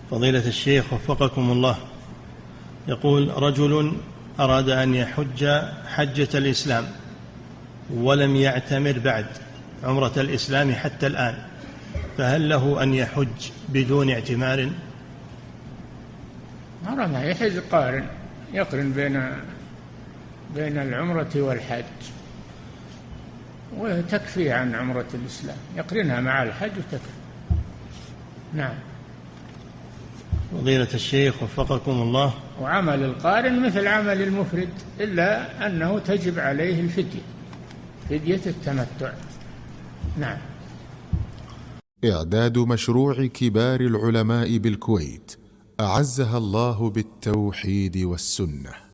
فضيلة الشيخ وفقكم الله، يقول: رجل أراد أن يحج حجة الإسلام ولم يعتمر بعد عمرة الإسلام حتى الآن، فهل له أن يحج بدون اعتمار؟ ما يحج قارن، يقرن بين العمرة والحج، وتكفي عن عمرة الإسلام، يقرنها مع الحج وتكفي. نعم. فضيلة الشيخ وفقكم الله، وعمل القارن مثل عمل المفرد، إلا أنه تجب عليه الفدية، فدية التمتع. نعم. إعداد مشروع كبار العلماء بالكويت أعزها الله بالتوحيد والسنة.